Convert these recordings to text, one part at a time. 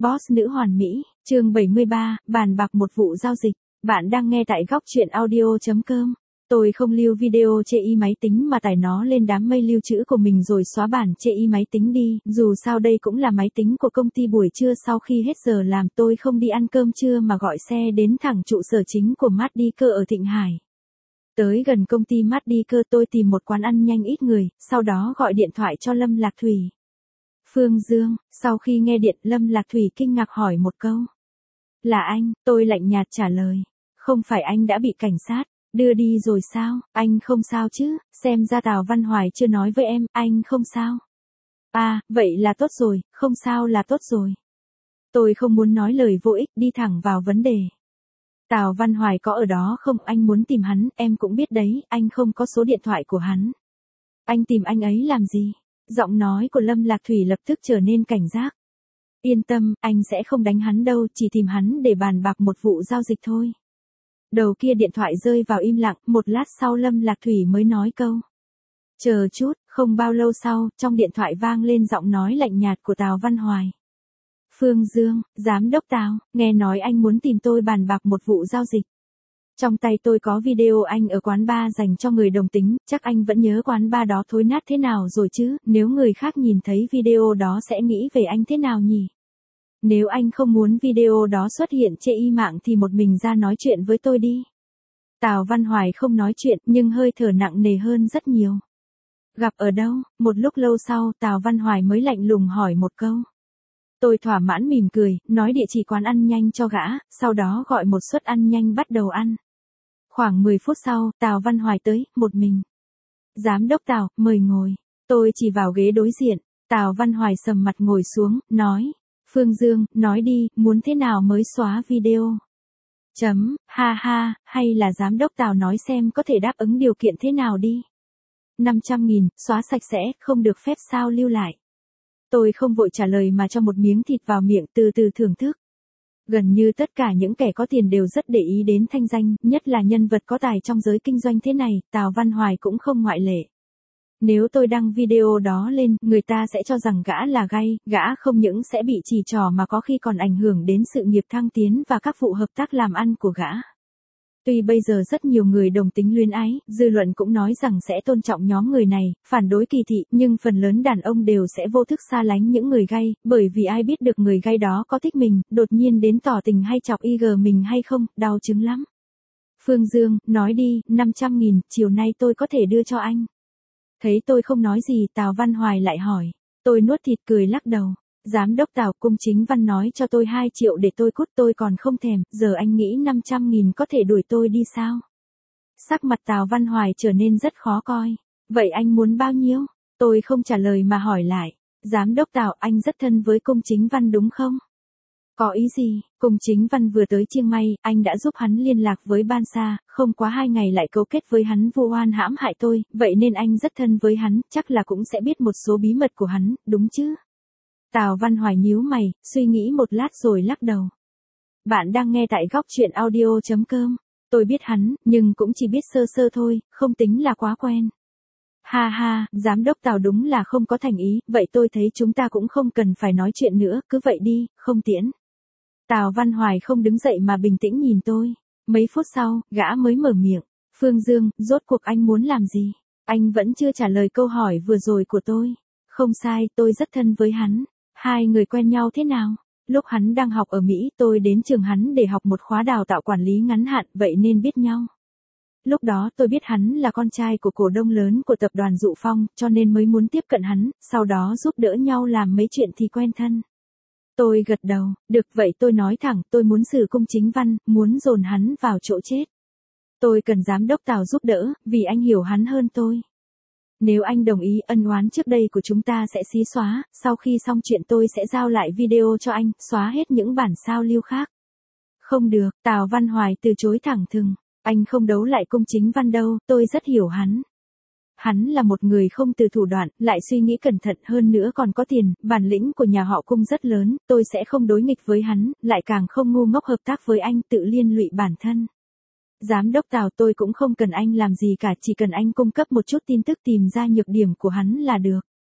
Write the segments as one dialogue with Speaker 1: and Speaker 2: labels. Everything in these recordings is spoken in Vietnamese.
Speaker 1: Boss nữ hoàn mỹ, chương 73, bàn bạc một vụ giao dịch. Bạn đang nghe tại góc truyện audio.com. Tôi không lưu video chê y máy tính mà tải nó lên đám mây lưu trữ của mình rồi xóa bản chê y máy tính đi, dù sao đây cũng là máy tính của công ty. Buổi trưa sau khi hết giờ làm tôi không đi ăn cơm trưa mà gọi xe đến thẳng trụ sở chính của Medica ở Thịnh Hải. Tới gần công ty Medica tôi tìm một quán ăn nhanh ít người, sau đó gọi điện thoại cho Lâm Lạc Thủy. Phương Dương, sau khi nghe điện Lâm Lạc Thủy kinh ngạc hỏi một câu. Là anh, tôi lạnh nhạt trả lời. Không phải anh đã bị cảnh sát đưa đi rồi sao, anh không sao chứ, xem ra Tào Văn Hoài chưa nói với em, anh không sao. À, vậy là tốt rồi, không sao là tốt rồi. Tôi không muốn nói lời vô ích, đi thẳng vào vấn đề. Tào Văn Hoài có ở đó không, anh muốn tìm hắn, em cũng biết đấy, anh không có số điện thoại của hắn. Anh tìm anh ấy làm gì? Giọng nói của Lâm Lạc Thủy lập tức trở nên cảnh giác. Yên tâm, anh sẽ không đánh hắn đâu, chỉ tìm hắn để bàn bạc một vụ giao dịch thôi. Đầu kia điện thoại rơi vào im lặng, một lát sau Lâm Lạc Thủy mới nói câu. Chờ chút, không bao lâu sau, trong điện thoại vang lên giọng nói lạnh nhạt của Tào Văn Hoài. Phương Dương, giám đốc Tào, nghe nói anh muốn tìm tôi bàn bạc một vụ giao dịch. Trong tay tôi có video anh ở quán bar dành cho người đồng tính, chắc anh vẫn nhớ quán bar đó thối nát thế nào rồi chứ, nếu người khác nhìn thấy video đó sẽ nghĩ về anh thế nào nhỉ? Nếu anh không muốn video đó xuất hiện trên y mạng thì một mình ra nói chuyện với tôi đi. Tào Văn Hoài không nói chuyện nhưng hơi thở nặng nề hơn rất nhiều. Gặp ở đâu? Một lúc lâu sau Tào Văn Hoài mới lạnh lùng hỏi một câu. Tôi thỏa mãn mỉm cười, nói địa chỉ quán ăn nhanh cho gã, sau đó gọi một suất ăn nhanh bắt đầu ăn. Khoảng 10 phút sau, Tào Văn Hoài tới, một mình. Giám đốc Tào, mời ngồi. Tôi chỉ vào ghế đối diện, Tào Văn Hoài sầm mặt ngồi xuống, nói. Phương Dương, nói đi, muốn thế nào mới xóa video? Ha ha, hay là giám đốc Tào nói xem có thể đáp ứng điều kiện thế nào đi. 500.000, xóa sạch sẽ, không được phép sao lưu lại. Tôi không vội trả lời mà cho một miếng thịt vào miệng từ từ thưởng thức. Gần như tất cả những kẻ có tiền đều rất để ý đến thanh danh, nhất là nhân vật có tài trong giới kinh doanh thế này, Tào Văn Hoài cũng không ngoại lệ. Nếu tôi đăng video đó lên, người ta sẽ cho rằng gã là gay, gã không những sẽ bị chỉ trỏ mà có khi còn ảnh hưởng đến sự nghiệp thăng tiến và các vụ hợp tác làm ăn của gã. Tuy bây giờ rất nhiều người đồng tính luyến ái, dư luận cũng nói rằng sẽ tôn trọng nhóm người này, phản đối kỳ thị, nhưng phần lớn đàn ông đều sẽ vô thức xa lánh những người gay, bởi vì ai biết được người gay đó có thích mình, đột nhiên đến tỏ tình hay chọc IG mình hay không, đau chứng lắm. Phương Dương, nói đi, 500.000, chiều nay tôi có thể đưa cho anh. Thấy tôi không nói gì, Tào Văn Hoài lại hỏi. Tôi nuốt thịt cười lắc đầu. Giám đốc Tào, Cung Chính Văn nói cho tôi 2 triệu để tôi cút, tôi còn không thèm, giờ anh nghĩ 500.000 có thể đuổi tôi đi sao? Sắc mặt Tào Văn Hoài trở nên rất khó coi. Vậy anh muốn bao nhiêu? Tôi không trả lời mà hỏi lại. Giám đốc Tào, anh rất thân với Cung Chính Văn đúng không? Có ý gì? Cung Chính Văn vừa tới Chiang Mai, anh đã giúp hắn liên lạc với Ban Sa, không quá 2 ngày lại cấu kết với hắn vu oan hãm hại tôi, vậy nên anh rất thân với hắn, chắc là cũng sẽ biết một số bí mật của hắn, đúng chứ? Tào Văn Hoài nhíu mày, suy nghĩ một lát rồi lắc đầu. Bạn đang nghe tại góc truyện audio.com. Tôi biết hắn, nhưng cũng chỉ biết sơ sơ thôi, không tính là quá quen. Ha ha, giám đốc Tào đúng là không có thành ý, vậy tôi thấy chúng ta cũng không cần phải nói chuyện nữa, cứ vậy đi, không tiễn. Tào Văn Hoài không đứng dậy mà bình tĩnh nhìn tôi. Mấy phút sau, gã mới mở miệng. Phương Dương, rốt cuộc anh muốn làm gì? Anh vẫn chưa trả lời câu hỏi vừa rồi của tôi. Không sai, tôi rất thân với hắn. 2 người quen nhau thế nào? Lúc hắn đang học ở Mỹ, tôi đến trường hắn để học một khóa đào tạo quản lý ngắn hạn, vậy nên biết nhau. Lúc đó tôi biết hắn là con trai của cổ đông lớn của tập đoàn Dụ Phong, cho nên mới muốn tiếp cận hắn, sau đó giúp đỡ nhau làm mấy chuyện thì quen thân. Tôi gật đầu, được vậy tôi nói thẳng, tôi muốn xử Cung Chính Văn, muốn dồn hắn vào chỗ chết. Tôi cần giám đốc Tào giúp đỡ, vì anh hiểu hắn hơn tôi. Nếu anh đồng ý, ân oán trước đây của chúng ta sẽ xí xóa, sau khi xong chuyện tôi sẽ giao lại video cho anh, xóa hết những bản sao lưu khác. Không được, Tào Văn Hoài từ chối thẳng thừng, anh không đấu lại Cung Chính Văn đâu, tôi rất hiểu hắn. Hắn là một người không từ thủ đoạn, lại suy nghĩ cẩn thận hơn nữa còn có tiền, bản lĩnh của nhà họ Cung rất lớn, tôi sẽ không đối nghịch với hắn, lại càng không ngu ngốc hợp tác với anh tự liên lụy bản thân. Giám đốc Tào tôi cũng không cần anh làm gì cả, chỉ cần anh cung cấp một chút tin tức tìm ra nhược điểm của hắn là được.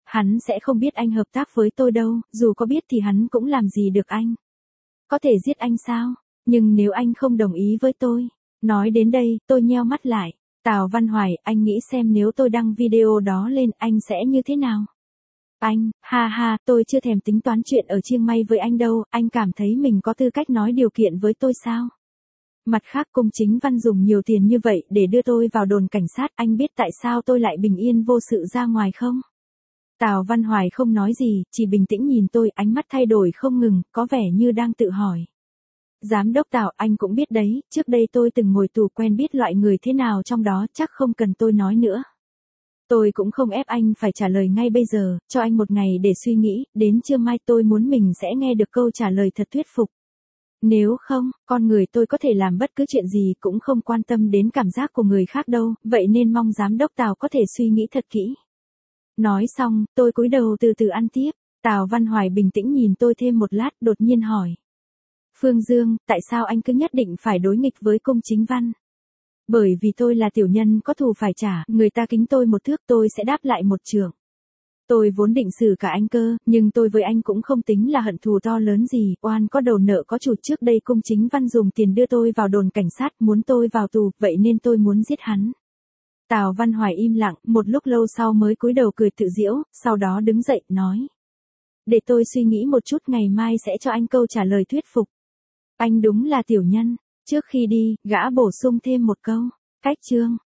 Speaker 1: Hắn sẽ không biết anh hợp tác với tôi đâu, dù có biết thì hắn cũng làm gì được anh. Có thể giết anh sao? Nhưng nếu anh không đồng ý với tôi. Nói đến đây, tôi nheo mắt lại. Tào Văn Hoài, anh nghĩ xem nếu tôi đăng video đó lên anh sẽ như thế nào? Anh, ha ha, tôi chưa thèm tính toán chuyện ở Chiang Mai với anh đâu, anh cảm thấy mình có tư cách nói điều kiện với tôi sao? Mặt khác Cung Chính Văn dùng nhiều tiền như vậy để đưa tôi vào đồn cảnh sát, anh biết tại sao tôi lại bình yên vô sự ra ngoài không? Tào Văn Hoài không nói gì, chỉ bình tĩnh nhìn tôi, ánh mắt thay đổi không ngừng, có vẻ như đang tự hỏi. Giám đốc Tào, anh cũng biết đấy, trước đây tôi từng ngồi tù quen biết loại người thế nào trong đó, chắc không cần tôi nói nữa. Tôi cũng không ép anh phải trả lời ngay bây giờ, cho anh một ngày để suy nghĩ, đến trưa mai tôi muốn mình sẽ nghe được câu trả lời thật thuyết phục. Nếu không, con người tôi có thể làm bất cứ chuyện gì cũng không quan tâm đến cảm giác của người khác đâu, vậy nên mong giám đốc Tào có thể suy nghĩ thật kỹ. Nói xong, tôi cúi đầu từ từ ăn tiếp. Tào Văn Hoài bình tĩnh nhìn tôi thêm một lát, đột nhiên hỏi. Phương Dương, tại sao anh cứ nhất định phải đối nghịch với Cung Chính Văn? Bởi vì tôi là tiểu nhân có thù phải trả, người ta kính tôi một thước tôi sẽ đáp lại một trượng. Tôi vốn định xử cả anh cơ, nhưng tôi với anh cũng không tính là hận thù to lớn gì, oan có đầu nợ có chủ, trước đây Cung Chính Văn dùng tiền đưa tôi vào đồn cảnh sát, muốn tôi vào tù, vậy nên tôi muốn giết hắn. Tào Văn Hoài im lặng, một lúc lâu sau mới cúi đầu cười tự giễu, sau đó đứng dậy, nói. Để tôi suy nghĩ một chút, ngày mai sẽ cho anh câu trả lời thuyết phục. Anh đúng là tiểu nhân. Trước khi đi, gã bổ sung thêm một câu. Cách chương.